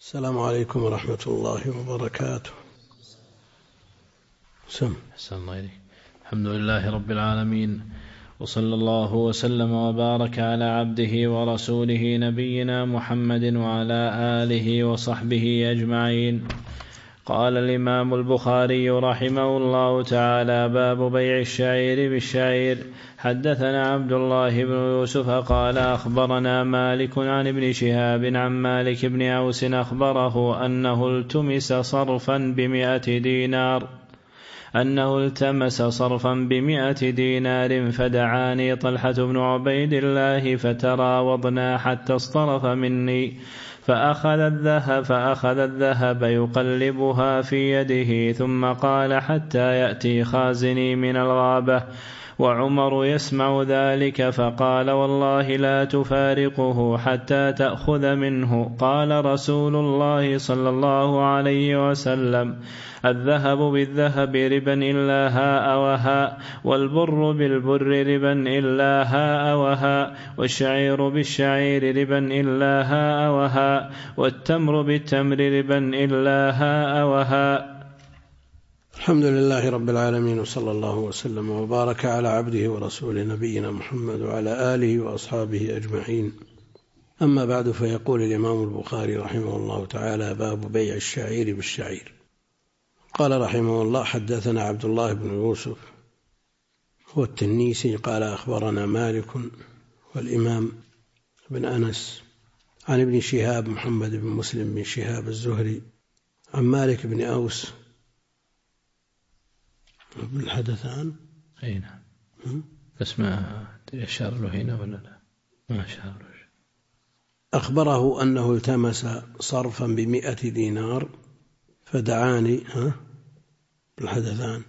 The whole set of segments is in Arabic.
السلام عليكم ورحمة الله وبركاته. أحسن الله إليك. الحمد لله رب العالمين، وصلى الله وسلم وبارك على عبده ورسوله نبينا محمد وعلى آله وصحبه أجمعين. قال الإمام البخاري رحمه الله تعالى: باب بيع الشعير بالشعير. حدثنا عبد الله بن يوسف قال أخبرنا مالك عن ابن شهاب عن مالك بن أوس أخبره أنه التمس صرفا ب100 دينار فدعاني طلحة بن عبيد الله فتراوضنا حتى اصطرف مني فأخذ الذهب يقلبها في يده ثم قال حتى يأتي خازني من الغابة، وعمر يسمع ذلك فقال: والله لا تفارقه حتى تأخذ منه. قال رسول الله صلى الله عليه وسلم: الذهب بالذهب ربا إلا هاء وهاء، والبر بالبر ربا إلا هاء وهاء، والشعير بالشعير ربا إلا هاء وهاء، والتمر بالتمر ربا إلا هاء وهاء. الحمد لله رب العالمين، وصلى الله وسلم وبارك على عبده ورسوله نبينا محمد وعلى آله وأصحابه أجمعين. أما بعد، فيقول الإمام البخاري رحمه الله تعالى: باب بيع الشعير بالشعير. قال رحمه الله: حدثنا عبد الله بن يوسف هو التنيسي قال أخبرنا مالك والإمام بن أنس عن ابن شهاب محمد بن مسلم بن شهاب الزهري عن مالك بن أوس بالحدثان. أي نعم، بس ما أشار له هنا ولا لا؟ ما أشار له. أخبره أنه التمس صرفا ب100 دينار فدعاني بالحدثان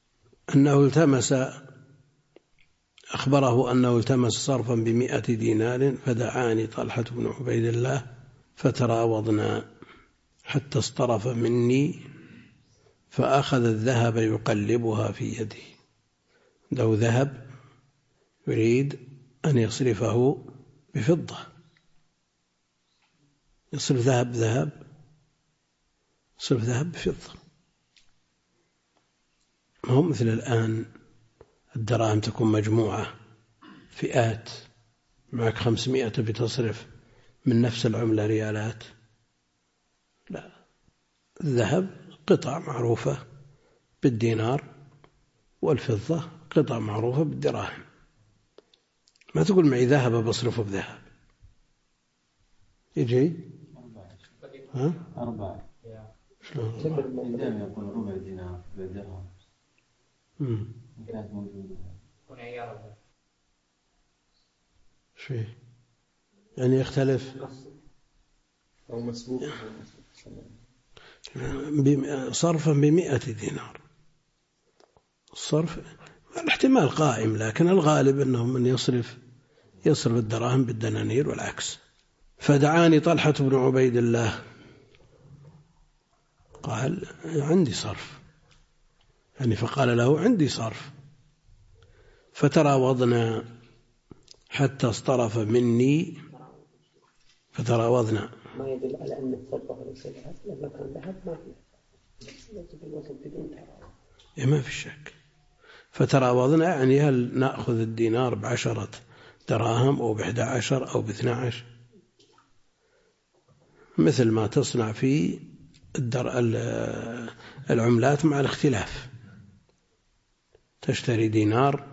أخبره أنه التمس صرفا ب100 دينار فدعاني طلحة بن عبيد الله فتراوضنا حتى اصطرف مني فأخذ الذهب يقلبها في يده. لو ذهب يريد أن يصرفه بفضة، يصرف ذهب بفضة. ما هو مثل الآن الدراهم تكون مجموعة فئات، معك 500 بتصرف من نفس العملة ريالات. لا، الذهب قطع معروفة بالدينار، والفضة قطع معروفة بالدراهم. ما تقول معي ذهب بصرفه بذهب، يجي 4 شلون يقول ربع دينار بالدرهم كانت موجودة شيء يعني يختلف أو مسبوق صرفا ب100 دينار. الصرف الاحتمال قائم، لكن الغالب أنه من يصرف الدراهم بالدنانير والعكس. فدعاني طلحة بن عبيد الله قال: عندي صرف، يعني فقال له: عندي صرف. فتراوضنا حتى اصطرف مني. فتراوضنا ما يدل على أن الصرف ليس ذهب، لما كان ذهب ما يجب الوصل بدون تراوض. ما في شك. فتراوضنا يعني هل نأخذ الدينار ب10 دراهم أو ب11 أو ب12، مثل ما تصنع في العملات مع الاختلاف. تشتري دينار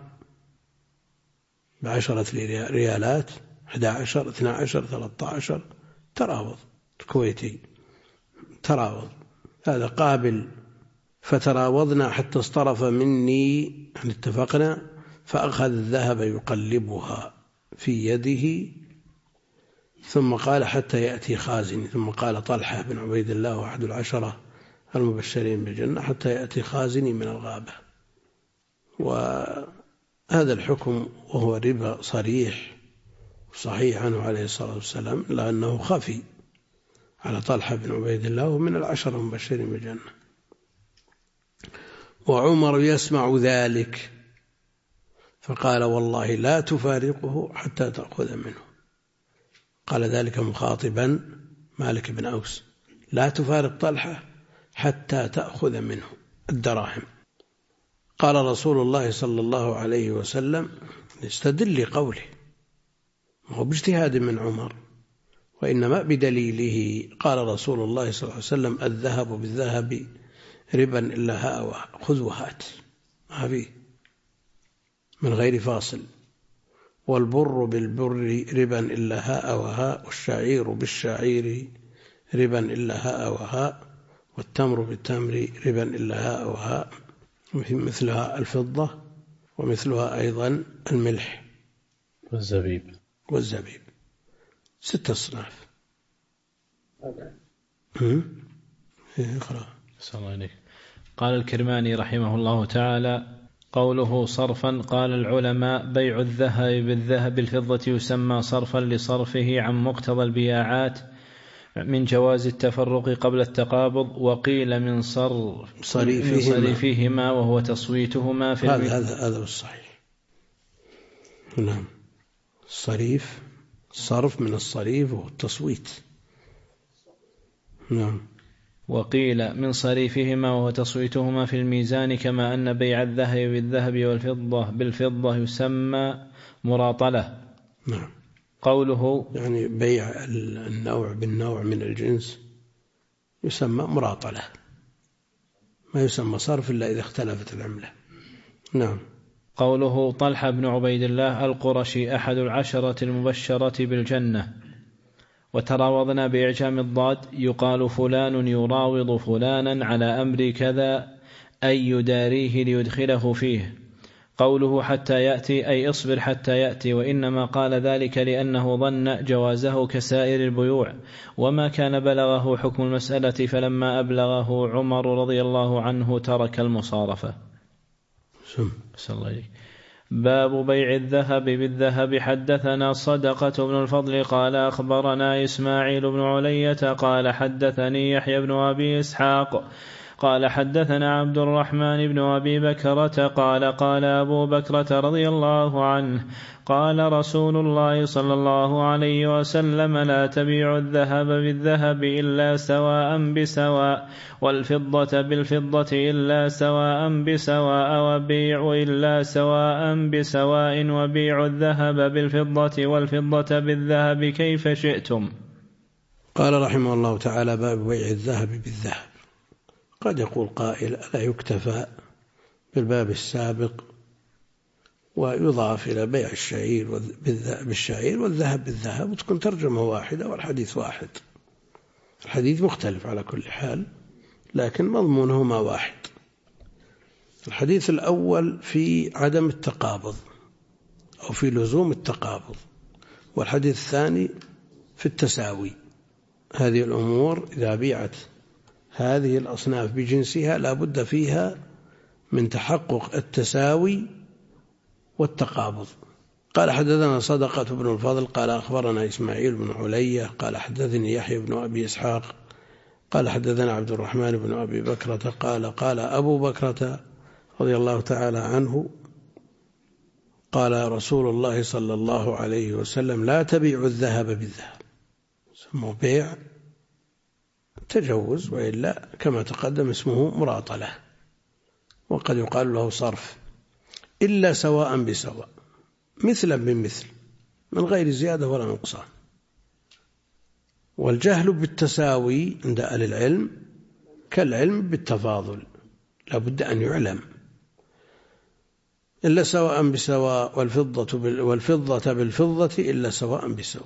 ب10 ريالات، 11 12 13، تراوض الكويتي تراوض، هذا قابل. فتراوضنا حتى اصطرف مني، يعني اتفقنا، فأخذ الذهب يقلبها في يده ثم قال حتى يأتي خازني. ثم قال طلحة بن عبيد الله أحد 10 المبشرين بالجنة: حتى يأتي خازني من الغابة. وهذا الحكم وهو ربا صريح صحيح عنه عليه الصلاة والسلام، لأنه خفي على طلحة بن عبيد الله ومن 10 المبشرين بالجنة. وعمر يسمع ذلك فقال: والله لا تفارقه حتى تأخذ منه. قال ذلك مخاطبا مالك بن أوس لا تفارق طلحة حتى تأخذ منه الدراهم. قال رسول الله صلى الله عليه وسلم استدل لقوله، هو باجتهاد من عمر وإنما بدليله. قال رسول الله صلى الله عليه وسلم الذهب بالذهب ربا إلا هاء خذ وهات، ما فيه من غير فاصل. والبر بالبر ربا إلا هاء وهاء، والشعير بالشعير ربا إلا هاء وهاء، والتمر بالتمر ربا إلا هاء وهاء، مثلها الفضة ومثلها أيضا الملح والزبيب 6 أصناف. قال الكرماني رحمه الله تعالى: قوله صرفا، قال العلماء: بيع الذهب بالذهب بالفضة يسمى صرفا لصرفه عن مقتضى البياعات من جواز التفرق قبل التقابض. وقيل من صريفهما وهو تصويتهما في هذا الصحيح. نعم، الصرف من الصريف وهو التصويت. نعم. وقيل من صريفهما وهو تصويتهما في الميزان، كما أن بيع الذهب بالذهب والفضة بالفضة يسمى مراطلة. نعم. قوله يعني بيع النوع بالنوع من الجنس يسمى مراطلة، ما يسمى صرف إلا إذا اختلفت العملة. نعم. قوله طلحة بن عبيد الله القرشي أحد 10 المبشرة بالجنة. وتراوضنا بإعجام الضاد، يقال فلان يراوض فلانا على أمر كذا، أي يداريه ليدخله فيه. قوله حتى يأتي أي اصبر حتى يأتي، وإنما قال ذلك لأنه ظن جوازه كسائر البيوع، وما كان بلغه حكم المسألة، فلما أبلغه عمر رضي الله عنه ترك المصارفة. باب بيع الذهب بالذهب. حدثنا صدقة بن الفضل قال أخبرنا إسماعيل بن علية قال حدثني يحيى بن أبي إسحاق قال حدثنا عبد الرحمن بن أبي بكرة قال أبو بكرة رضي الله عنه قال رسول الله صلى الله عليه وسلم: لا تبيع الذهب بالذهب إلا سواء بسواء، والفضة بالفضة إلا سواء بسواء، وبيع إلا سواء بسواء، وبيع الذهب بالفضة والفضة بالذهب كيف شئتم. قال رحمه الله تعالى: باب بيع الذهب بالذهب. قد يقول قائل: ألا يكتفى بالباب السابق ويضاف إلى بيع الشعير بالشعير والذهب بالذهب وتكون ترجمة واحدة والحديث واحد؟ الحديث مختلف على كل حال، لكن مضمونهما واحد. الحديث الأول في عدم التقابض أو في لزوم التقابض، والحديث الثاني في التساوي. هذه الأمور إذا بيعت هذه الأصناف بجنسها لا بد فيها من تحقق التساوي والتقابض. قال حدثنا صدقة بن الفضل قال أخبرنا إسماعيل بن علية قال حدثني يحيى بن أبي إسحاق قال حدثنا عبد الرحمن بن أبي بكرة قال أبو بكرة رضي الله تعالى عنه قال رسول الله صلى الله عليه وسلم: لا تبيع الذهب بالذهب. اسمه بيع تجوز، وإلا كما تقدم اسمه مراطلة، وقد يقال له صرف، إلا سواء بسواء، مثلا بمثل، من غير زيادة ولا نقصان. والجهل بالتساوي عند أهل العلم كالعلم بالتفاضل، لا بد أن يعلم. إلا سواء بسواء، والفضة بالفضة إلا سواء بسواء.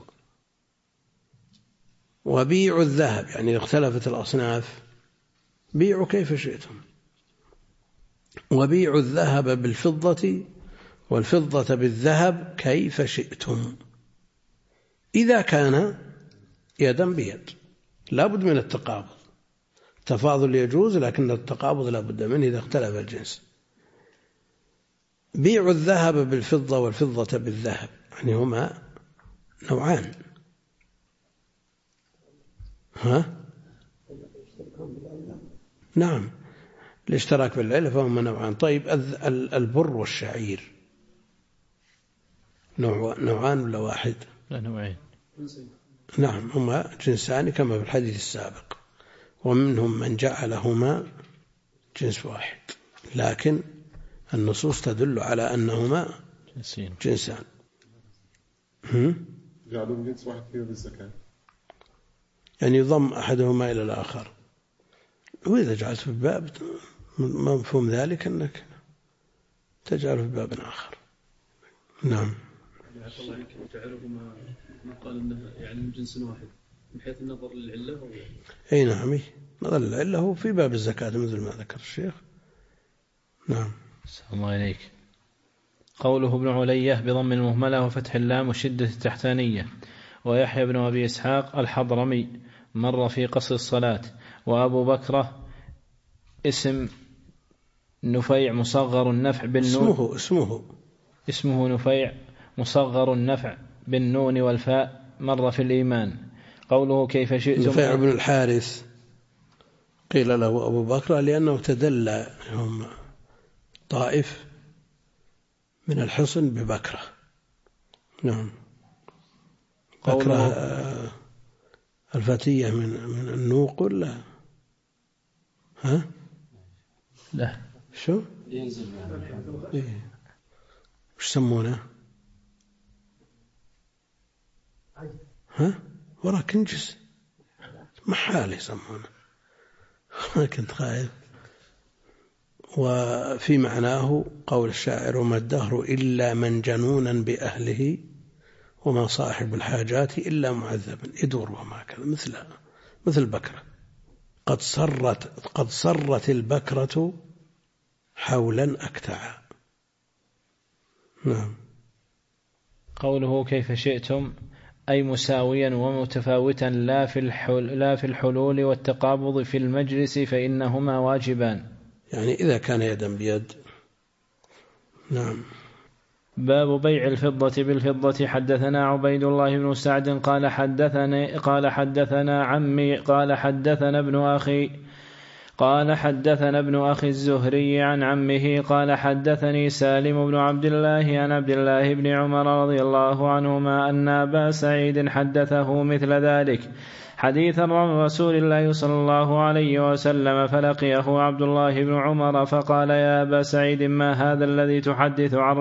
وبيع الذهب يعني إذا اختلفت الأصناف بيعوا كيف شئتم، وبيع الذهب بالفضة والفضة بالذهب كيف شئتم، إذا كان يدا بيد. لا بد من التقابض. التفاضل يجوز، لكن التقابض لا بد منه إذا اختلف الجنس. بيع الذهب بالفضة والفضة بالذهب يعني هما نوعان. نعم، الاشتراك بالعلة فهما نوعان. طيب البر والشعير نوعان ولا واحد؟ لا، نوعين. نعم، هما جنسان كما في الحديث السابق. ومنهم من جعلهما جنس واحد، لكن النصوص تدل على أنهما جنسان. جعلهم جنس واحد فيه بالزكاة، يعني يضم أحدهما إلى الآخر. وإذا جعلت في باب مفهوم ذلك أنك تجعله في باب آخر. نعم. جعلهما ما قال إنه يعني من جنس واحد من حيث النظر للعلة. أي نعم، نظر للعلة هو في باب الزكاة مثل ما ذكر الشيخ. نعم. السلام عليك. قوله ابن علية بضم المهملة وفتح اللام وشدة التحتانية. ويحيى بن أبي إسحاق الحضرمي مر في قصر الصلاة. وأبو بكرة اسم نفيع مصغر النفع بالنون، اسمه نفيع مصغر النفع بالنون والفاء، مر في الإيمان. قوله كيف شئتم. نفيع بن الحارث قيل له أبو بكر لأنه تدلى هم طائف من الحصن ببكرة. نعم. بكرة الفتية من النوق ولا ها؟ لا شو؟ إيه. وش يسمونه؟ ها؟ وراء كنجس محال يسمونه. كنت خايف. وفي معناه قول الشاعر: وما الدهر إلا من جنونا بأهله وما صاحب الحاجات إلا معذبا يدور وما كذا، مثل بكرة. قد صرت البكرة حولا أكتعا. نعم. قوله كيف شئتم أي مساويا ومتفاوتا لا في الحلول والتقابض في المجلس، فإنهما واجبان. يعني إذا كان يدا بيد. نعم. باب بيع الفضة بالفضة. حدثنا عبيد الله بن سعد قال حدثنا عمي قال حدثنا ابن أخي الزهري عن عمه قال حدثني سالم بن عبد الله عن عبد الله بن عمر رضي الله عنهما أن أبا سعيد حدثه مثل ذلك حديثا عن رسول الله صلى الله عليه وسلم، فلقيه عبد الله بن عمر فقال: يا أبا سعيد ما هذا الذي تحدث عن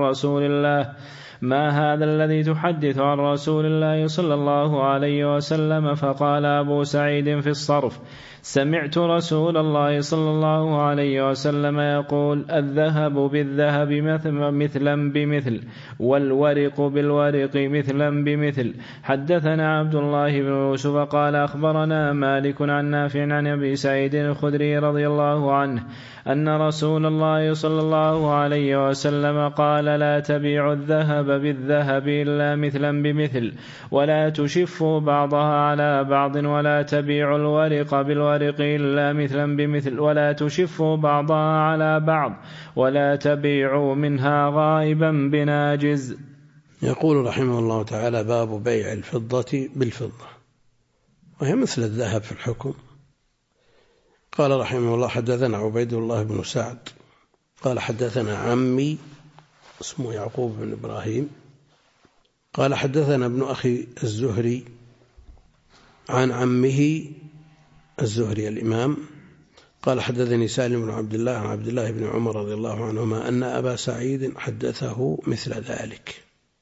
رسول الله صلى الله عليه وسلم؟ فقال أبو سعيد في الصرف: سمعت رسول الله صلى الله عليه وسلم يقول: الذهب بالذهب مثلا بمثل، والورق بالورق مثلا بمثل. حدثنا عبد الله بن يوسف قال أخبرنا مالك عن نافع عن أبي سعيد الخدري رضي الله عنه أن رسول الله صلى الله عليه وسلم قال: لا تبيعوا الذهب بالذهب إلا مثلا بمثل، ولا تشفوا بعضها على بعض، ولا تبيعوا الورق بالورق إلا مثلا بمثل، ولا تشفوا بعضها على بعض، ولا تبيعوا منها غائبا بناجز. يقول رحمه الله تعالى: باب بيع الفضة بالفضة، وهي مثل الذهب في الحكم. قال رحمه الله: حدثنا عبيد الله بن سعد قال حدثنا عمي اسمه يعقوب بن إبراهيم قال حدثنا ابن أخي الزهري عن عمه الزهري الإمام قال حدثني سالم بن عبد الله عن عبد الله بن عمر رضي الله عنهما أن أبا سعيد حدثه مثل ذلك.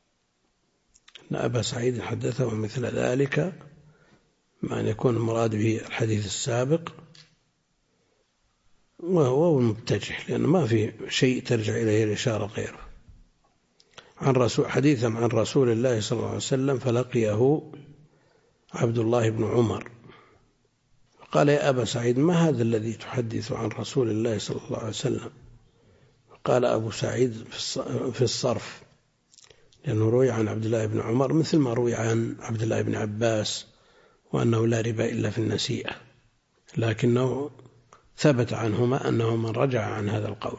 مع أن يكون المراد به الحديث السابق، وهو المتجه لأنه ما في شيء ترجع إليه الإشارة غيره. حديثا عن رسول الله صلى الله عليه وسلم، فلقيه عبد الله بن عمر قال: يا أبا سعيد ما هذا الذي تحدث عن رسول الله صلى الله عليه وسلم؟ قال أبو سعيد في الصرف، لأنه روي عن عبد الله بن عمر مثل ما روي عن عبد الله بن عباس، وأنه لا ربا إلا في النسيئة، لكنه ثبت عنهما أنه من رجع عن هذا القول.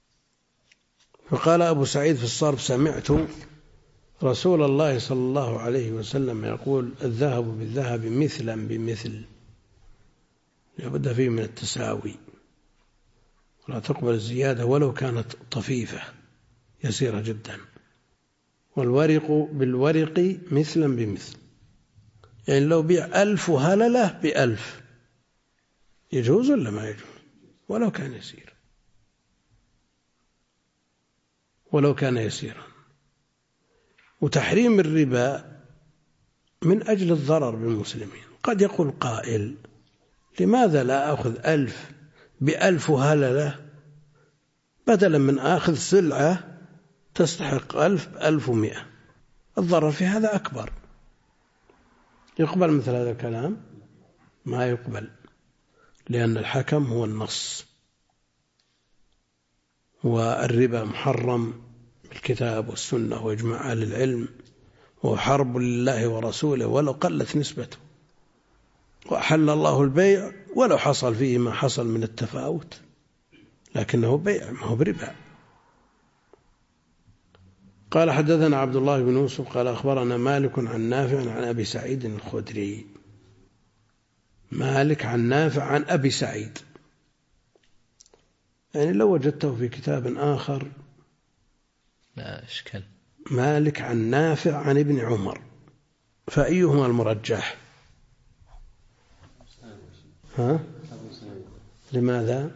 فقال أبو سعيد في الصرف: سمعت رسول الله صلى الله عليه وسلم يقول: الذهب بالذهب مثلا بمثل، لابد فيه من التساوي، ولا تقبل الزيادة ولو كانت طفيفة يسيرة جدا. والورق بالورق مثلا بمثل، يعني لو بيع 1000 هللة ب1000 يجوز ولا ما يجوز؟ ولو كان يسير، ولو كان يسيرا. وتحريم الربا من أجل الضرر بالمسلمين. قد يقول قائل: لماذا لا أخذ 1000 ب1000 هللة بدلا من أخذ سلعة تستحق 1000 ب1100؟ الضرر في هذا أكبر. يقبل مثل هذا الكلام؟ ما يقبل، لأن الحكم هو النص، والربا محرم بالكتاب والسنة وإجماع أهل العلم، وحرب لله ورسوله ولو قلت نسبته، وأحل الله البيع ولو حصل فيه ما حصل من التفاوت، لكنه بيع ما هو بربا. قال: حدثنا عبد الله بن يوسف قال أخبرنا مالك عن نافع عن أبي سعيد الخدري. مالك عن نافع عن أبي سعيد، يعني لو وجدته في كتاب آخر لا إشكال. مالك عن نافع عن ابن عمر، فأيهما المرجح؟ ها؟ لماذا؟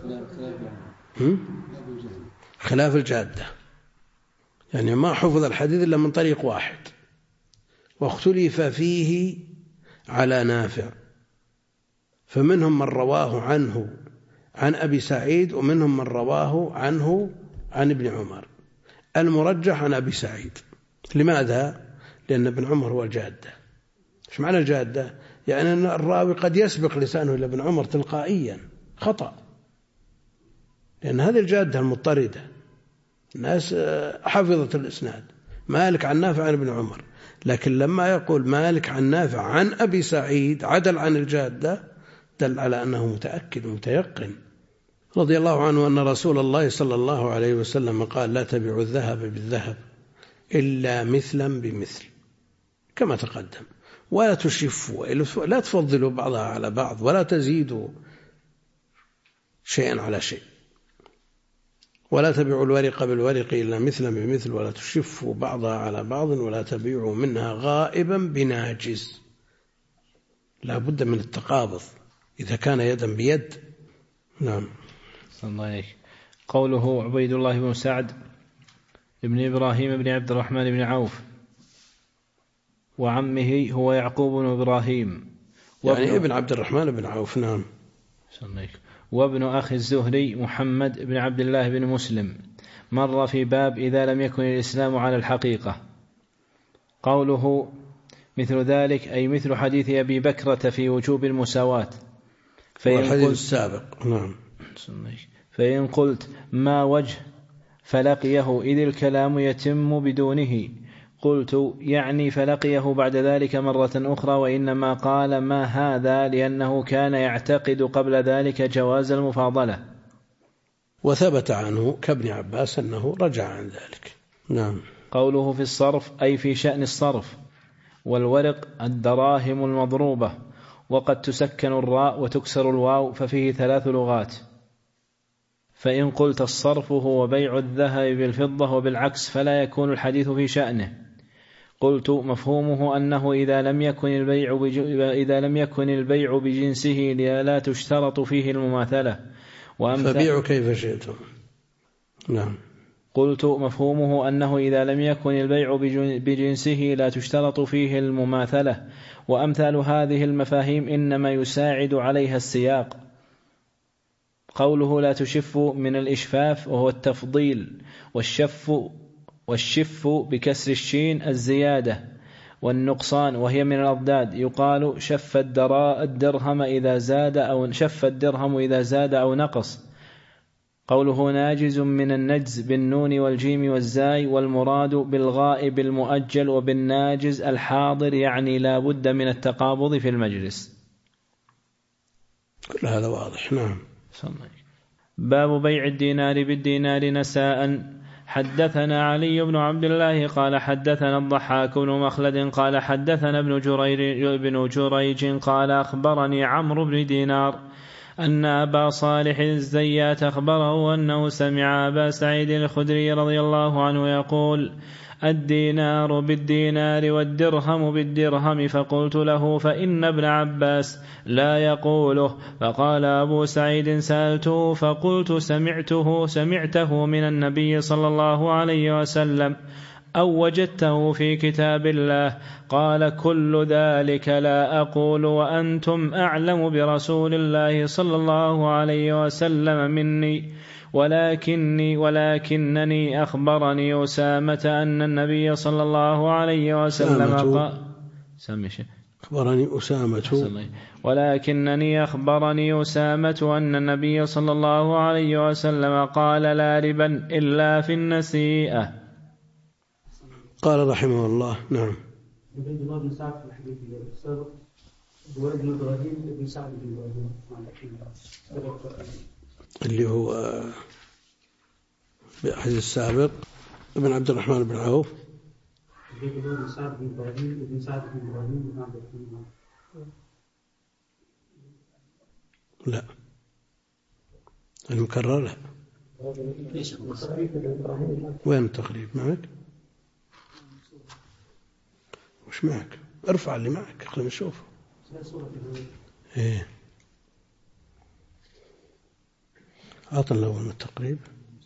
خلاف الجادة، يعني ما حفظ الحديث إلا من طريق واحد، واختلف فيه على نافع، فمنهم من رواه عنه عن أبي سعيد، ومنهم من رواه عنه عن ابن عمر. المرجح عن أبي سعيد. لماذا؟ لأن ابن عمر هو الجادة. إيش معنى الجادة؟ يعني أن الراوي قد يسبق لسانه إلى ابن عمر تلقائيا خطأ، لأن هذه الجادة المضطردة، الناس حفظت الإسناد، مالك عن نافع عن ابن عمر، لكن لما يقول مالك عن نافع عن أبي سعيد عدل عن الجادة، دل على أنه متأكد متيقن. رضي الله عنه أن رسول الله صلى الله عليه وسلم قال: لا تبيعوا الذهب بالذهب إلا مثلا بمثل، كما تقدم، ولا تشفوا، لا تفضلوا بعضها على بعض، ولا تزيدوا شيئا على شيء، ولا تبيعوا الورق بالورق إلا مثلا بمثل، ولا تشفوا بعضها على بعض، ولا تبيعوا منها غائبا بناجز. لا بد من التقابض إذا كان يدا بيد. نعم. الله عليك. قوله عبيد الله بن سعد ابن إبراهيم بن عبد الرحمن بن عوف، وعمه هو يعقوب بن إبراهيم، يعني ابن عبد الرحمن بن عوف. نعم. وابن أخي الزهري محمد بن عبد الله بن مسلم، مر في باب إذا لم يكن الإسلام على الحقيقة. قوله مثل ذلك أي مثل حديث أبي بكرة في وجوب المساواة، والحديث السابق. نعم. فإن قلت ما وجه فلقيه إذ الكلام يتم بدونه، قلت يعني فلقيه بعد ذلك مرة أخرى، وإنما قال ما هذا لأنه كان يعتقد قبل ذلك جواز المفاضلة. وثبت عنه كابن عباس أنه رجع عن ذلك. نعم. قوله في الصرف أي في شأن الصرف، والورق الدراهم المضروبة، وقد تسكن الراء وتكسر الواو، ففيه 3 لغات. فإن قلت الصرف هو بيع الذهب بالفضة وبالعكس فلا يكون الحديث في شأنه. قلت مفهومه أنه إذا لم يكن البيع بجنسه لا تشترط فيه المماثلة، فبيعوا كيف شئتم. نعم. قلت مفهومه أنه إذا لم يكن البيع بجنسه لا تشترط فيه المماثلة، وأمثال هذه المفاهيم إنما يساعد عليها السياق. قوله لا تشف من الإشفاف وهو التفضيل، والشف بكسر الشين الزيادة، والنقصان وهي من الأضداد، يقال شف الدرهم إذا زاد أو نقص. قوله ناجز من النجز بالنون والجيم والزاي، والمراد بالغائب المؤجل وبالناجز الحاضر، يعني لا بد من التقابض في المجلس. كل هذا واضح. نعم. باب بيع الدينار بالدينار نساء. حدثنا علي بن عبد الله قال حدثنا الضحاك بن مخلد قال حدثنا ابن جريج قال أخبرني عمرو بن دينار أن أبا صالح الزيات أخبره أنه سمع أبا سعيد الخدري رضي الله عنه يقول الدينار بالدينار والدرهم بالدرهم، فقلت له: فإن ابن عباس لا يقوله. فقال أبو سعيد: سألته فقلت: سمعته من النبي صلى الله عليه وسلم أو وجدته في كتاب الله؟ قال: كل ذلك لا أقول، وأنتم أعلم برسول الله صلى الله عليه وسلم مني، ولكنني أخبرني أسامة أن النبي صلى الله عليه وسلم ولكنني أخبرني أسامة أن النبي صلى الله عليه وسلم قال: لا ربا إلا في النسيئة. قال رحمه الله: نعم. عبيد الله بن سعد في الحديث السابق وابن إبراهيم بن سعد بن إبراهيم اللي هو بأحد السابق ابن عبد الرحمن بن عوف. عبيد الله بن سعد بن إبراهيم بن سعد بن إبراهيم بن عبد الرحمن. لا، المكرر لا. وين التقريب معك؟ وش معك؟ ارفع اللي معك خلينا نشوفه. ايه، عطنا الأول من التقريب.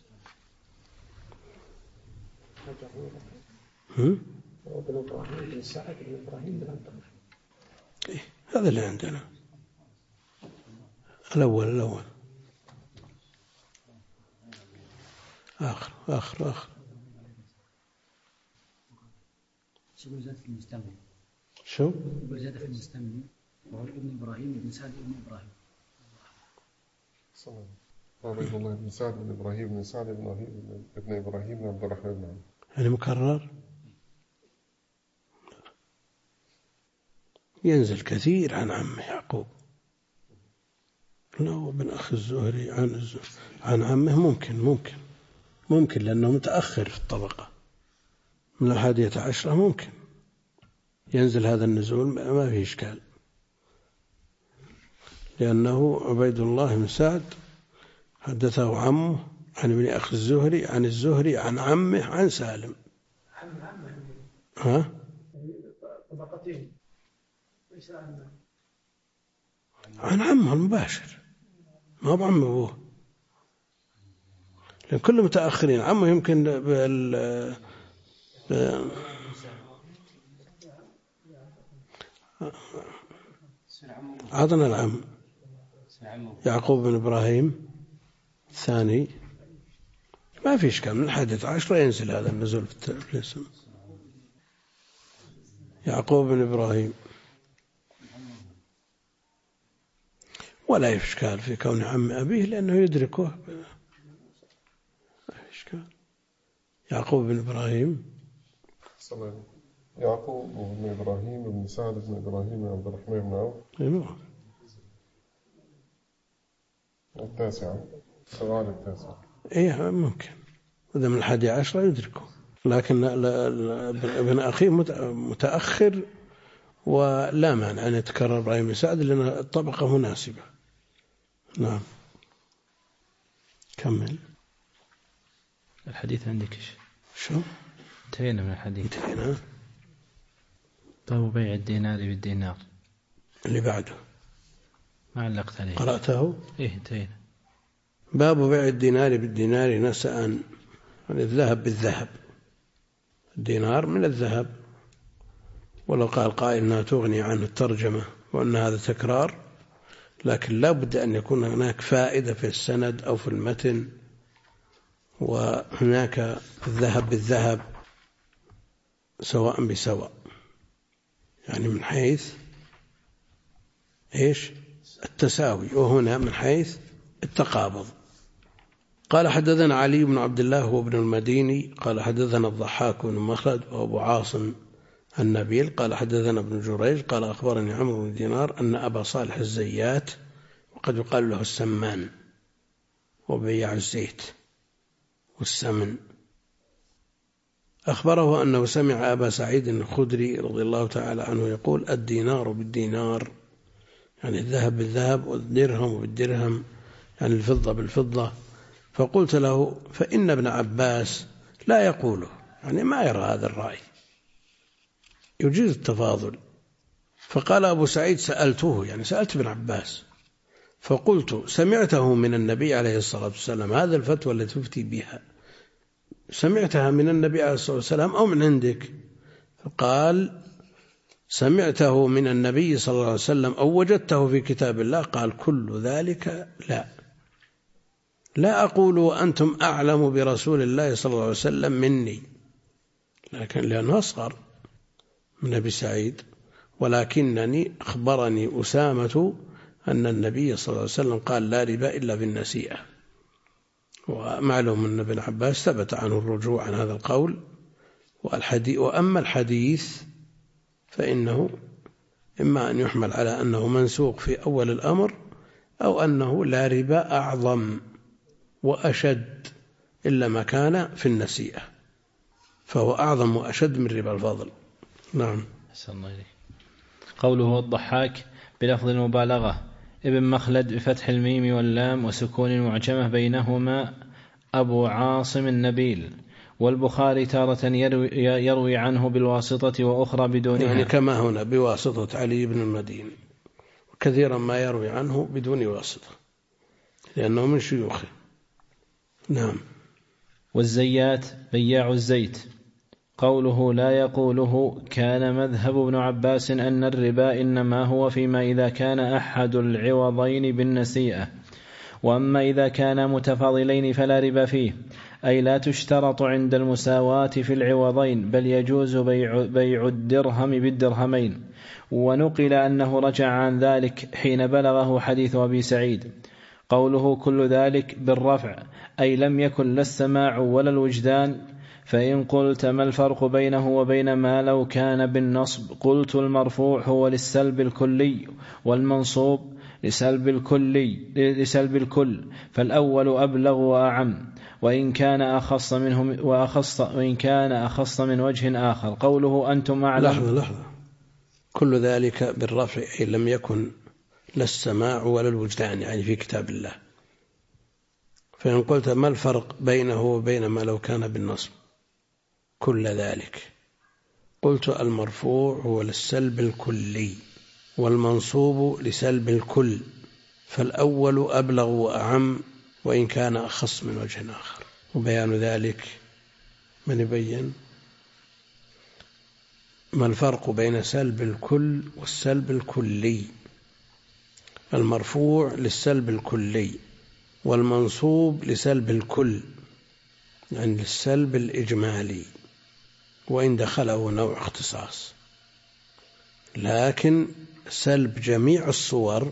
إيه، هذا اللي عندنا. الأول آخر شو زاد في المستمع؟ شو؟ زاد في المستمع وهو ابن إبراهيم بن سعد بن إبراهيم. صحيح. عبيد الله بن سعد بن إبراهيم بن سعد بن إبراهيم بن عبد الرحمن بن عوف. هل مكرر؟ ينزل كثير عن عمه يعقوب. لو ابن أخي الزهري عن عمه ممكن لأنه متأخر في الطبقة من 11 ممكن ينزل هذا النزول، ما فيه إشكال، لأنه عبيد الله بن سعد حدثه عمه عن ابن أخي الزهري عن الزهري عن عمه عن سالم. ها؟ طبقتين ليس عن عمه المباشر، ما هو بعم أبوه، لأن كل متأخرين. عمه يمكن عطنا العم يعقوب بن إبراهيم الثاني، ما في إشكال، من 11 ينزل هذا النزول في الاسم. يعقوب بن إبراهيم ولا إشكال في كون عم أبيه لأنه يدركه، ما في إشكال. يعقوب بن إبراهيم صحيح. يعقوب بن إبراهيم بن سعد بن إبراهيم بن عبد الرحمن بن عوف. التاسعة. إيه ممكن، إذا من 11 يدركه، لكن ابن أخيه متأخر ولا مانع أن يتكرر إبراهيم بن سعد لأن الطبقة مناسبة. نعم، كمل الحديث عندك. شو؟ انتهينا من الحديث. انتهينا. باب بيع الدينار بالدينار. اللي بعده ما علقت عليه. قرأته؟ إيه انتهينا. باب بيع الدينار بالدينار نسأ عن الذهب بالذهب. الدينار من الذهب، ولو قال قائل أنها تغني عنه الترجمة وأن هذا تكرار، لكن لا بد أن يكون هناك فائدة في السند أو في المتن. وهناك الذهب بالذهب سواء بسواء، يعني من حيث إيش التساوي، وهنا من حيث التقابض. قال حدثنا علي بن عبد الله هو ابن المديني قال حدثنا الضحاك بن مخلد وأبو عاصم النبيل قال حدثنا ابن جريج قال أخبرني عمرو بن دينار أن أبا صالح الزيات وقد يقال له السمان وبيع الزيت والسمن أخبره أنه سمع أبا سعيد الخدري رضي الله تعالى عنه يقول الدينار بالدينار، يعني الذهب بالذهب والدرهم بالدرهم، يعني الفضة بالفضة. فقلت له فإن ابن عباس لا يقوله، يعني ما يرى هذا الرأي، يجيز التفاضل. فقال أبو سعيد سألته، يعني سألت ابن عباس فقلت سمعته من النبي عليه الصلاة والسلام، هذا الفتوى التي تفتي بها سمعتها من النبي عليه الصلاة والسلام أو من عندك؟ فقال سمعته من النبي صلى الله عليه وسلم أو وجدته في كتاب الله. قال كل ذلك لا أقول أنتم أعلم برسول الله صلى الله عليه وسلم مني، لكن لأنه أصغر من أبي سعيد، ولكنني أخبرني أسامة أن النبي صلى الله عليه وسلم قال لا ربا إلا بالنسيئة. ومعلوم أن ابن عباس ثبت عنه الرجوع عن هذا القول. وأما الحديث فإنه إما أن يحمل على أنه منسوق في أول الأمر، أو أنه لا ربا أعظم وأشد إلا ما كان في النسيئة، فهو أعظم وأشد من ربا الفضل. نعم. أحسن الله إليك. قوله الضحاك بلفظ المبالغة ابن مخلد بفتح الميم واللام وسكون المعجمة بينهما أبو عاصم النبيل. والبخاري تارة يروي عنه بالواسطة وأخرى بدونها، يعني كما هنا بواسطة علي بن المديني، وكثيرا ما يروي عنه بدون واسطة لأنه من شيوخه. نعم. والزيات بياع الزيت. قوله لا يقوله كان مذهب ابن عباس أن الربا إنما هو فيما إذا كان أحد العوضين بالنسيئة، وأما إذا كان متفاضلين فلا ربا فيه، أي لا تشترط عند المساواة في العوضين، بل يجوز بيع الدرهم بالدرهمين. ونقل أنه رجع عن ذلك حين بلغه حديث أبي سعيد. قوله كل ذلك بالرفع أي لم يكن لا السماع ولا الوجدان. فإن قلت ما الفرق بينه وبين ما لو كان بالنصب؟ قلت المرفوع هو للسلب الكلي، والمنصوب لسلب الكل، فالأول أبلغ وأعم، وإن كان أخص من وجه آخر. قوله أنتم أعلم. لحظة. كل ذلك بالرفع أي لم يكن لا السماع ولا الوجدان، يعني في كتاب الله. فإن قلت ما الفرق بينه وبين ما لو كان بالنصب؟ كل ذلك. قلت المرفوع هو للسلب الكلي، والمنصوب لسلب الكل، فالأول أبلغ وأعم، وإن كان أخص من وجه آخر. وبيان ذلك من يبين ما الفرق بين سلب الكل والسلب الكلي؟ المرفوع للسلب الكلي، والمنصوب لسلب الكل، يعني للسلب الإجمالي، وإن دخله نوع اختصاص. لكن سلب جميع الصور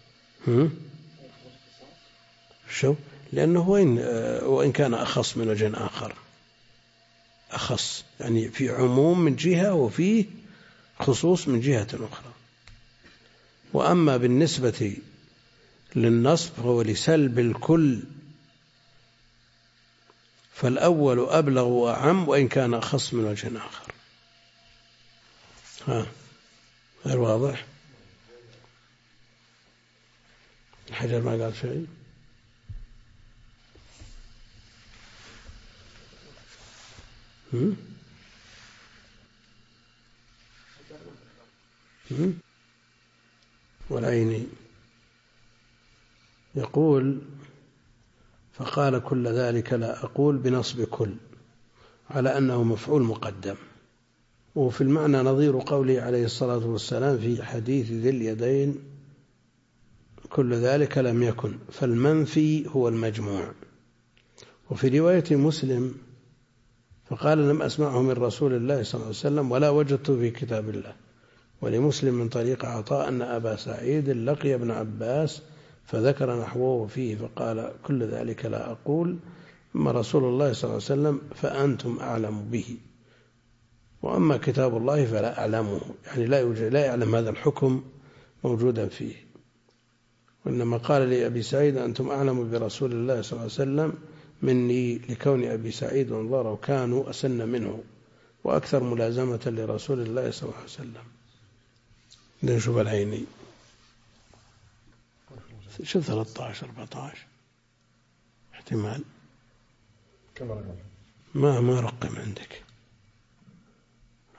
لأنه وإن كان أخص من وجه آخر، أخص يعني في عموم من جهة وفيه خصوص من جهة أخرى. وأما بالنسبة للنصب هو لسلب الكل، فالأول أبلغ وأعم وإن كان أخص من وجه آخر. غير واضح؟ الحجر ما قال شيء. والعيني يقول فقال كل ذلك لا أقول بنصب كل، على أنه مفعول مقدم. وفي المعنى نظير قوله عليه الصلاة والسلام في حديث ذي اليدين كل ذلك لم يكن، فالمنفي هو المجموع. وفي رواية مسلم فقال لم أسمعه من رسول الله صلى الله عليه وسلم ولا وجدته في كتاب الله. ولمسلم من طريق عطاء أن أبا سعيد لقي ابن عباس فذكر نحوه فيه فقال كل ذلك لا أقول، أما رسول الله صلى الله عليه وسلم فأنتم أعلم به، وأما كتاب الله فلا أعلمه، يعني لا يعلم هذا الحكم موجودا فيه. وإنما قال لأبي سعيد أنتم أعلم برسول الله صلى الله عليه وسلم مني، لكون أبي سعيد وانظاره كانوا أسن منه وأكثر ملازمة لرسول الله صلى الله عليه وسلم. نشوف العيني شو 13 14 احتمال ما رقم عندك.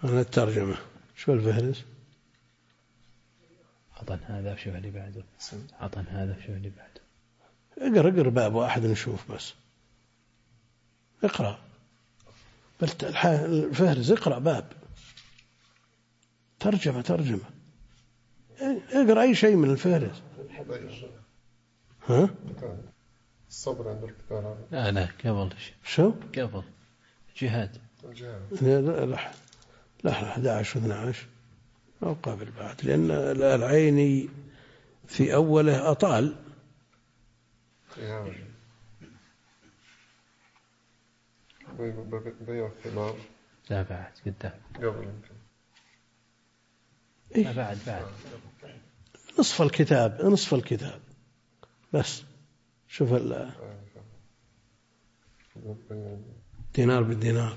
أنا الترجمة شو الفهرس؟ عطن هذا شوف اللي بعده، عطن هذا شوف اللي بعده. اقرأ باب واحد نشوف بس. اقرأ الفهرس، اقرأ باب ترجمة. اقرأ أي شيء من الفهرس. ها؟ الصبر عند القتال. لا قبل شو؟ قبل جهاد. لا 11 و12 أو قبل بعد، لأن العيني في أوله أطال. بيع الثمار. لا بعد قدام. قبل يمكن. لا بعد نصف الكتاب بس. شوف دينار بالدينار.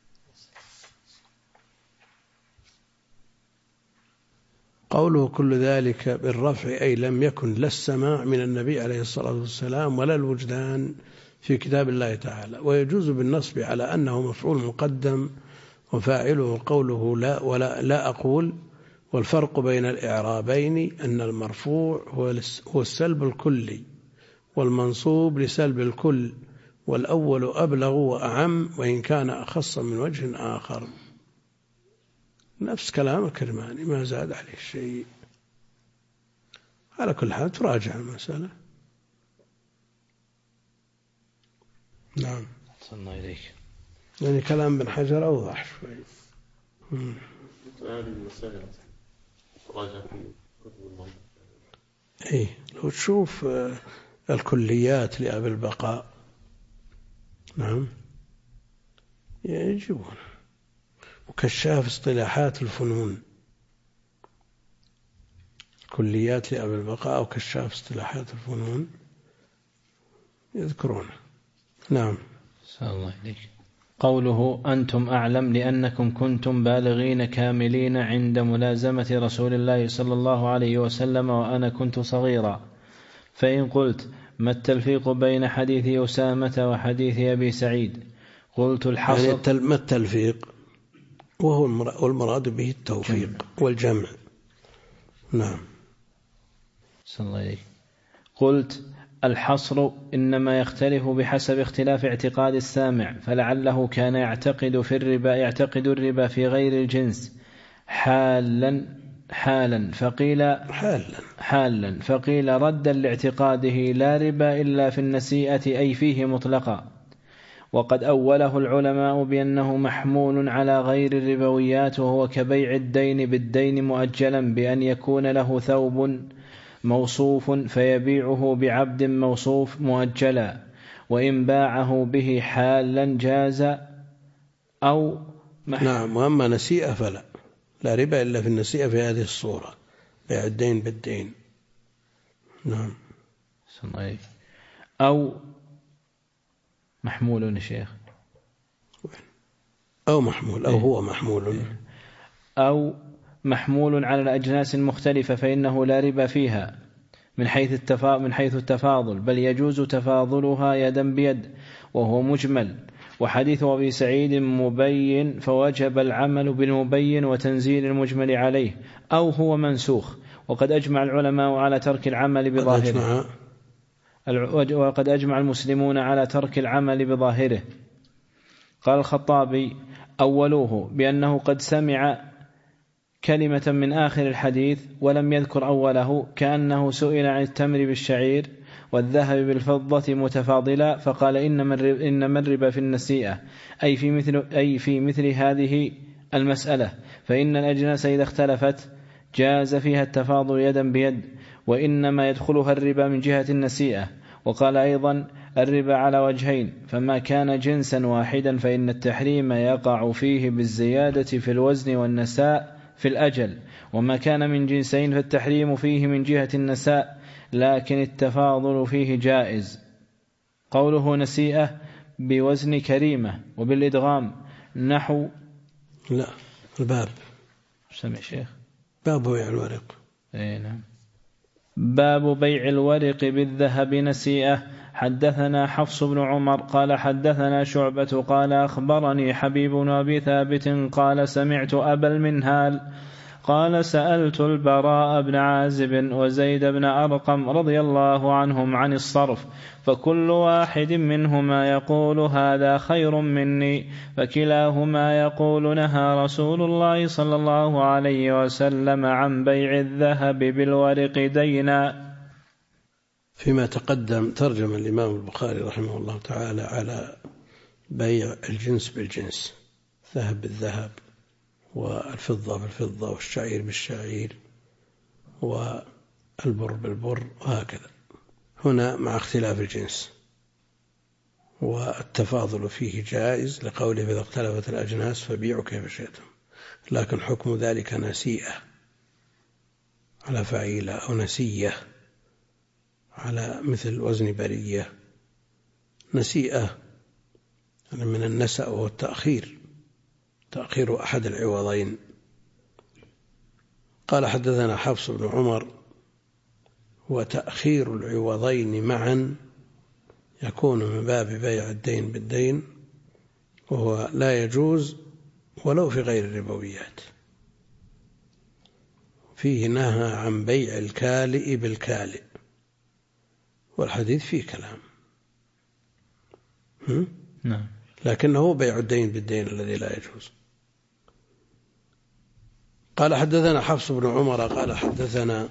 قوله كل ذلك بالرفع أي لم يكن لا السماع من النبي عليه الصلاة والسلام ولا الوجدان في كتاب الله تعالى. ويجوز بالنصب على أنه مفعول مقدم وفاعله قوله لا أقول. والفرق بين الإعرابين أن المرفوع هو السلب الكلي، والمنصوب لسلب الكل، والأول أبلغ وأعم وإن كان أخص من وجه آخر. نفس كلام الكرماني ما زاد عليه شيء. على كل حال تراجع المسألة. نعم. صلنا إليك. يعني كلام ابن حجر أوضح شوي. هذه المسائل تراجع في كتب المنطق. إيه لو تشوف الكليات لأبي البقاء. نعم يجيبون. وكشاف اصطلاحات الفنون، كليات لأبي البقاء وكشاف اصطلاحات الفنون يذكرونه. نعم. صلى الله عليك. قوله أنتم أعلم لأنكم كنتم بالغين كاملين عند ملازمة رسول الله صلى الله عليه وسلم وأنا كنت صغيرا. فإن قلت ما التلفيق بين حديث أسامة وحديث أبي سعيد؟ قلت الحصر. يعني ما التلفيق؟ وهو المراد به التوفيق والجمع. نعم. صلى الله عليه. قلت الحصر إنما يختلف بحسب اختلاف اعتقاد السامع، فلعله كان يعتقد الربا في غير الجنس حالا فقيل ردا لاعتقاده لا ربا إلا في النسيئة أي فيه مطلقا. وقد أوله العلماء بأنه محمول على غير الربويات، وهو كبيع الدين بالدين مؤجلا بأن يكون له ثوب موصوف فيبيعه بعبد موصوف مؤجلا، وإن باعه به حالا جاز أو نعم. وأما نسيئة فلا ربا إلا في النسيئة في هذه الصورة، بيع الدين بالدين. نعم. أو محمول يا شيخ، أو محمول أو هو محمول، أو محمول على الأجناس المختلفة فإنه لا ربا فيها من حيث التفاضل، بل يجوز تفاضلها يدا بيد وهو مجمل. وحديث أبي سعيد مبين فوجب العمل بالمبين وتنزيل المجمل عليه، أو هو منسوخ. وقد أجمع العلماء على ترك العمل بظاهره، وقد أجمع المسلمون على ترك العمل بظاهره. قال الخطابي أولوه بأنه قد سمع كلمة من آخر الحديث ولم يذكر أوله، كأنه سئل عن التمر بالشعير والذهب بالفضة متفاضلا فقال إنما الربا في النسيئة، أي في مثل هذه المسألة، فإن الأجناس إذا اختلفت جاز فيها التفاضل يدا بيد، وإنما يدخلها الربا من جهة النسيئة. وقال أيضا الربا على وجهين، فما كان جنسا واحدا فإن التحريم يقع فيه بالزيادة في الوزن والنساء في الأجل، وما كان من جنسين فالتحريم فيه من جهة النساء لكن التفاضل فيه جائز. قوله نسيئة بوزن كريمة وبالإدغام نحو لا الباب سمع شيخ باب بيع الورق. نعم. باب بيع الورق بالذهب نسيئة. حدثنا حفص بن عمر قال حدثنا شعبة قال أخبرني حبيب بن أبي ثابت قال سمعت أبا المنهال قال سألت البراء بن عازب وزيد بن أرقم رضي الله عنهم عن الصرف فكل واحد منهما يقول هذا خير مني فكلاهما يقول نهى رسول الله صلى الله عليه وسلم عن بيع الذهب بالورق دينا. فيما تقدم ترجم الإمام البخاري رحمه الله تعالى على بيع الجنس بالجنس، الذهب بالذهب والفضة بالفضة والشعير بالشعير والبر بالبر وهكذا، هنا مع اختلاف الجنس، والتفاضل فيه جائز لقوله إذا اختلفت الأجناس فبيعوا كيف شئتم، لكن حكم ذلك نسيئة على فعيلة أو نسية على مثل وزن برية، نسيئة من النسأ وهو التأخير، تأخير أحد العوضين. قال حدثنا حفص بن عمر وتأخير العوضين معا يكون من باب بيع الدين بالدين، وهو لا يجوز ولو في غير الربويات. فيه نهى عن بيع الكالئ بالكالئ، والحديث فيه كلام نعم، لكنه بيع الدين بالدين الذي لا يجوز. قال حدثنا حفص بن عمر قال حدثنا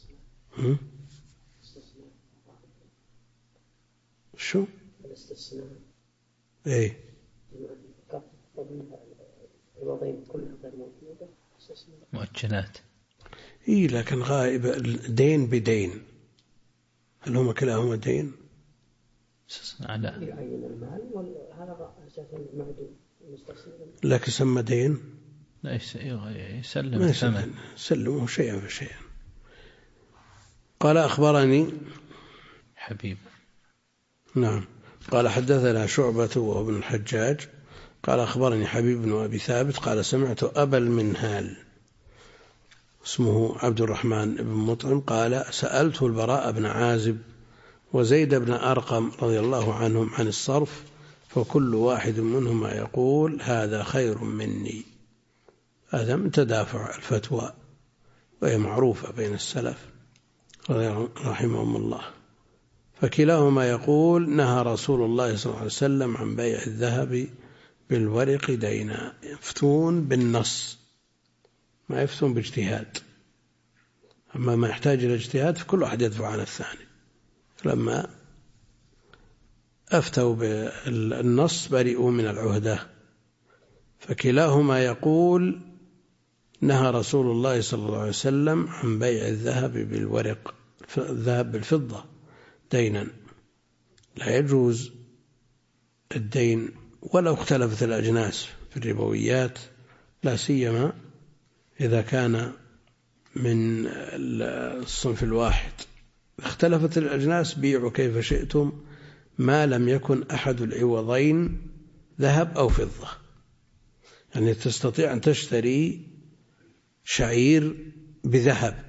شو الاستثناء ايه الوضعين كلها غير موجودة مؤجلات ايه، لكن غائب دين بدين، هل هما كلاهما دين؟ على يعين المال وهذا أساسا معدوم المستثنى، لكن سمى دين لا يسلم الثمن، سلمه شيئا فشيئا. قال أخبرني حبيب، نعم، قال حدثنا شعبة وهو ابن الحجاج قال أخبرني حبيب بن أبي ثابت قال سمعت أبا المنهال اسمه عبد الرحمن بن مطعم قال سألت البراء بن عازب وزيد بن أرقم رضي الله عنهم عن الصرف فكل واحد منهما يقول هذا خير مني. هذا من تدافع الفتوى، وهي معروفة بين السلف رحمهم الله. فكلاهما يقول نهى رسول الله صلى الله عليه وسلم عن بيع الذهب بالورق دينا، يفتون بالنص ما يفتون باجتهاد، أما ما يحتاج إلى اجتهاد فكل واحد يدفع عن الثاني. لما أفتوا بالنص برئوا من العهدة، فكلاهما يقول نهى رسول الله صلى الله عليه وسلم عن بيع الذهب بالورق، الذهب بالفضة دينا، لا يجوز الدين ولو اختلفت الأجناس في الربويات، لا سيما إذا كان من الصنف الواحد. اختلفت الأجناس بيعوا كيف شئتم ما لم يكن أحد العوضين ذهب أو فضة. يعني تستطيع أن تشتري شعير بذهب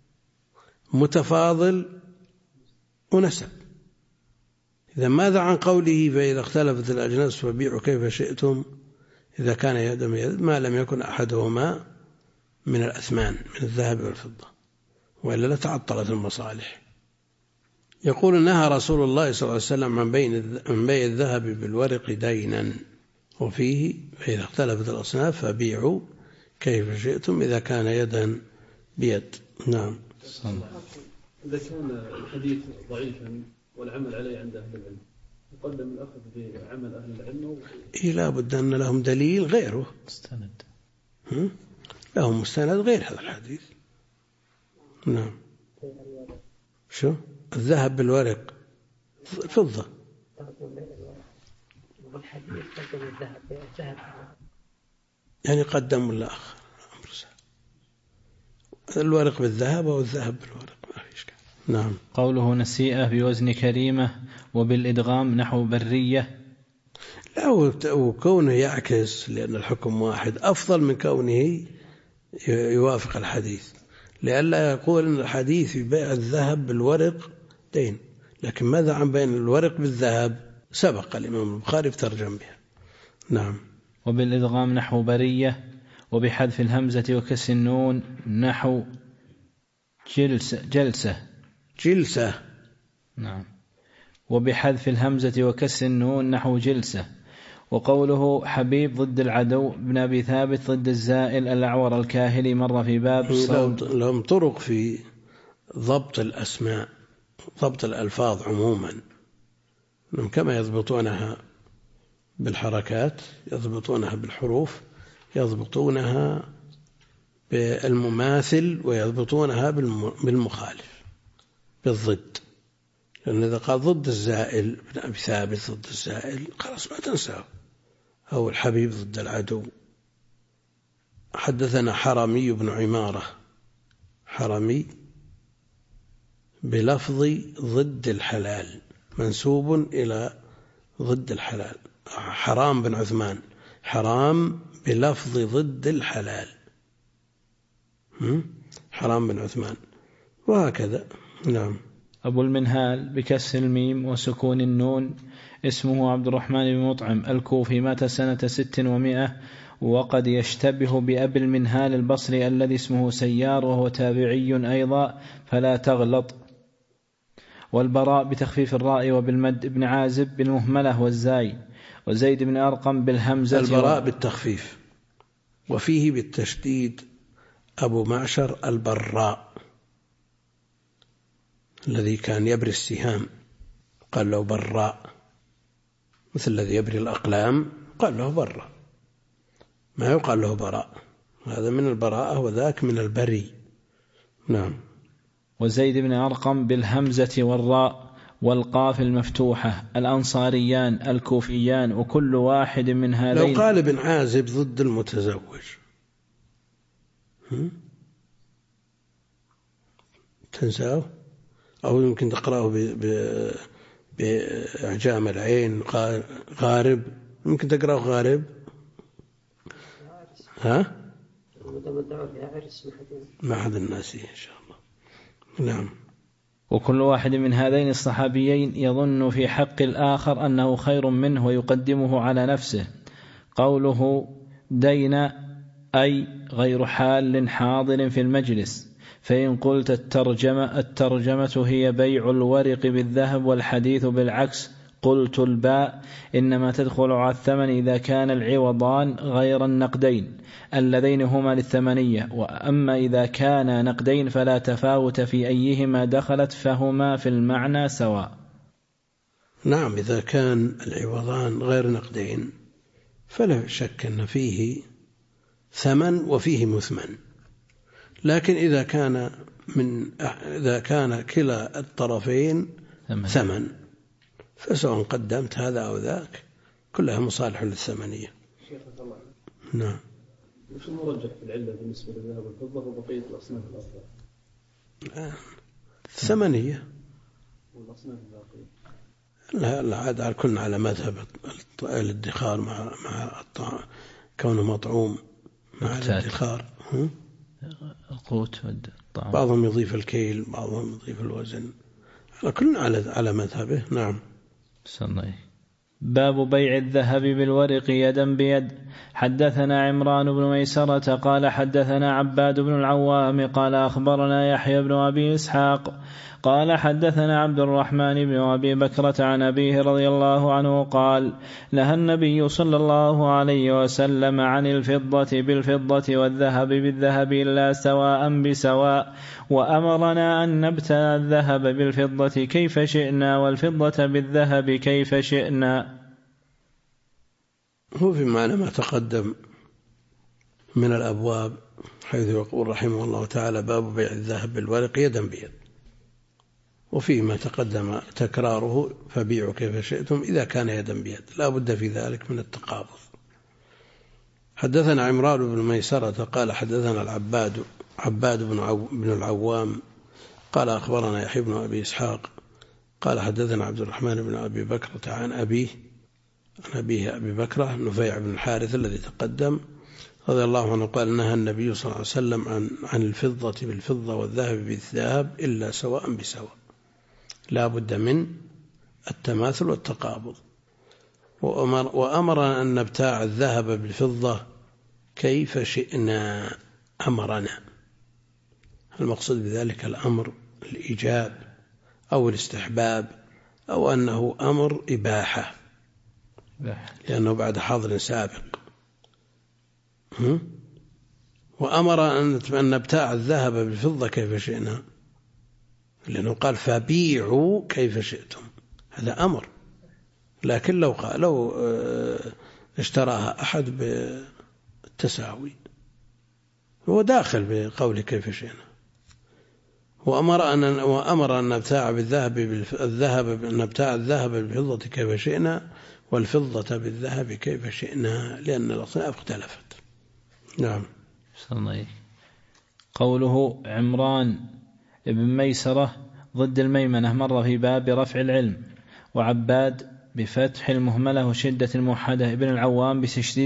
متفاضل ونسب. إذا ماذا عن قوله فإذا اختلفت الأجناس فبيعوا كيف شئتم إذا كان يدا بيد ما لم يكن أحدهما من الأثمان من الذهب والفضة، وإلا لتعطلت المصالح. يقول نهى رسول الله صلى الله عليه وسلم عن بيع الذهب بالورق دينا، وفيه فإذا اختلفت الأصناف فبيعوا كيف شئتم إذا كان يدا بيد. نعم. إذا كان الحديث ضعيفا والعمل عليه عند أهل العلم يقدم الأخذ بعمل أهل العلم لا بد أن لهم دليل غيره، مستند لهم مستند غير هذا الحديث. نعم. شو الذهب بالورق الفضة، يعني قدم الآخر الورق بالذهب أو الذهب بالورق ما في إشكال. نعم. قوله نسيئة بوزن كريمة وبالإدغام نحو برية، لا، وكونه يعكس لأن الحكم واحد أفضل من كونه يوافق الحديث، لئلا يقول أن الحديث في بيع الذهب بالورق دين، لكن ماذا عن بين الورق بالذهب سبق الإمام البخاري في ترجم بها. نعم. وبالإدغام نحو برية، وبحذف الهمزة وكسر النون نحو جلسة. نعم. وبحذف الهمزة وكسر النون نحو جلسة. وقوله حبيب ضد العدو بن أبي ثابت ضد الزائل الأعور الكاهلي مر في باب لهم طرق في ضبط الأسماء، ضبط الألفاظ عموما، كما يضبطونها بالحركات، يضبطونها بالحروف، يضبطونها بالمماثل، ويضبطونها بالمخالف بالضد. لأن إذا قال ضد الزائل بن أبي ثابت ضد الزائل خلاص ما تنساه، أو الحبيب ضد العدو. حدثنا حرمي بن عمارة، حرمي بلفظ ضد الحلال منسوب إلى ضد الحلال. حرام بن عثمان، حرام بلفظ ضد الحلال، حرام بن عثمان، وهكذا. نعم. أبو المنهال بكسر الميم وسكون النون اسمه عبد الرحمن بن مطعم الكوفي، مات سنة 600، وقد يشتبه بأبي المنهال البصري الذي اسمه سيار وهو تابعي أيضا فلا تغلط. والبراء بتخفيف الراء وبالمد ابن عازب بالمهملة والزاي. وزيد بن أرقم بالهمزة. البراء بالتخفيف، وفيه بالتشديد أبو معشر البراء الذي كان يبري السهام قال له براء، مثل الذي يبري الأقلام قال له براء، ما يقال له براء، هذا من البراءة وذاك من البري. نعم. وزيد بن أرقم بالهمزة والراء والقاف المفتوحة الأنصاريان الكوفيان، وكل واحد من هذين. لو قال ابن عازب ضد المتزوج تنساه، أو يمكن تقرأه بإعجام العين غارب، ممكن تقرأه غارب. ها؟ ما حد الناس إن شاء الله. نعم. وكل واحد من هذين الصحابيين يظن في حق الآخر أنه خير منه ويقدمه على نفسه. قوله دين أي غير حال حاضر في المجلس. فإن قلت الترجمة هي بيع الورق بالذهب والحديث بالعكس، قلت الباء إنما تدخل على الثمن إذا كان العوضان غير النقدين اللذين هما للثمنية، وأما إذا كان نقدين فلا تفاوت في أيهما دخلت، فهما في المعنى سواء. نعم. إذا كان العوضان غير نقدين فلا شك أن فيه ثمن وفيه مثمن، لكن إذا كان كلا الطرفين ثمن فسواء قدمت هذا أو ذاك كلها مصالح للثمنية. نعم. وش المرجح في العلة بالنسبة للذهب والفضة وبقية الأصناف الأخرى؟ الثمنية والأصناف الباقية لا عاد كلنا على مذهب الادخار مع كونه مطعوم مع الادخار. القوت والطعام، بعضهم يضيف الكيل، بعضهم يضيف الوزن، كلنا على مذهبه. نعم. صلي. باب بيع الذهب بالورق يدا بيد. حدثنا عمران بن ميسرة قال حدثنا عباد بن العوام قال أخبرنا يحيى بن أبي إسحاق قال حدثنا عبد الرحمن بن أبي بكرة عن أبيه رضي الله عنه قال نهى النبي صلى الله عليه وسلم عن الفضة بالفضة والذهب بالذهب إلا سواء بسواء، وأمرنا أن نبتاع الذهب بالفضة كيف شئنا والفضة بالذهب كيف شئنا. هو في معنى ما تقدم من الأبواب، حيث يقول رحمه الله تعالى باب بيع الذهب بالورق يدا بيد، وفيه ما تقدم تكراره فبيعوا كيف شئتم إذا كان يدا بيد، لا بد في ذلك من التقابض. حدثنا عمران بن ميسرة قال حدثنا عباد بن العوام قال أخبرنا يحيى بن أبي إسحاق قال حدثنا عبد الرحمن بن أبي بكرة عن أبيه أبي بكرة نفيع بن الحارث الذي تقدم رضي الله عنه قال نهى النبي صلى الله عليه وسلم عن الفضة بالفضة والذهب بالذهب إلا سواء بسواء، لا بد من التماثل والتقابض. وأمرنا أن نبتاع الذهب بالفضة كيف شئنا، أمرنا. المقصود بذلك الأمر الإيجاب أو الاستحباب أو أنه أمر إباحة، لأنه بعد حظر سابق. وأمر أن نبتاع الذهب بالفضة كيف شئنا، لأنه قال فبيعوا كيف شئتم، هذا أمر. لكن لو اشتراها أحد بالتساوي هو داخل بقوله كيف شئنا. وأمر أن نبتاع الذهب بالفضة كيف شئنا والفضة بالذهب كيف شئنا، لأن الأصناف اختلفت. نعم. قوله عمران ابن ميسرة ضد الميمنة مر في باب رفع العلم. وعباد بفتح المهملة وشدة الموحدة ابن العوام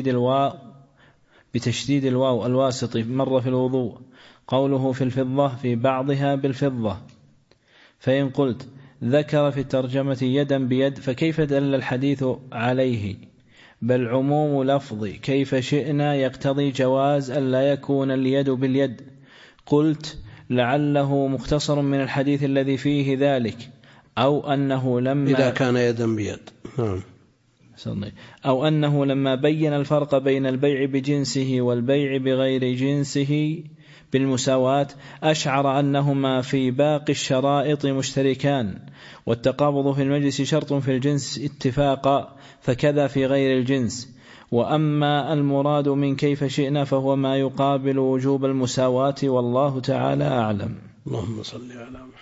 بتشديد الواو الواسط مر في الوضوء. قوله في الفضة في بعضها بالفضة. فإن قلت ذكر في الترجمة يدا بيد فكيف دل الحديث عليه؟ بل عموم لفظ كيف شئنا يقتضي جواز أن لا يكون اليد باليد. قلت لعله مختصر من الحديث الذي فيه ذلك، أو أنه لما إذا كان يدا بيد، أو أنه لما بين الفرق بين البيع بجنسه والبيع بغير جنسه بالمساواة أشعر أنهما في باقي الشرائط مشتركان، والتقابض في المجلس شرط في الجنس اتفاقا، فكذا في غير الجنس. وأما المراد من كيف شئنا فهو ما يقابل وجوب المساواة، والله تعالى أعلم. اللهم صل على محمد.